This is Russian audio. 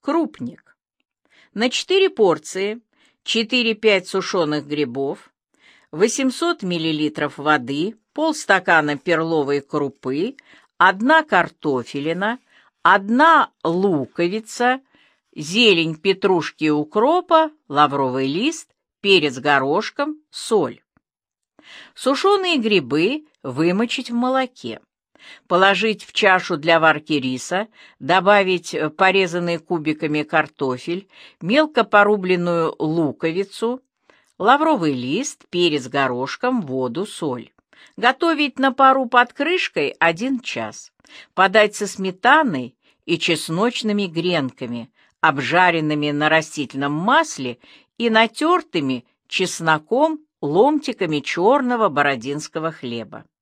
Крупник. На 4 порции 4-5 сушеных грибов, 800 мл воды, полстакана перловой крупы, 1 картофелина, 1 луковица, зелень петрушки и укропа, лавровый лист, перец горошком, соль. Сушеные грибы вымочить в молоке. Положить в чашу для варки риса, добавить порезанный кубиками картофель, мелко порубленную луковицу, лавровый лист, перец горошком, воду, соль. Готовить на пару под крышкой 1 час. Подать со сметаной и чесночными гренками, обжаренными на растительном масле и натертыми чесноком ломтиками черного бородинского хлеба.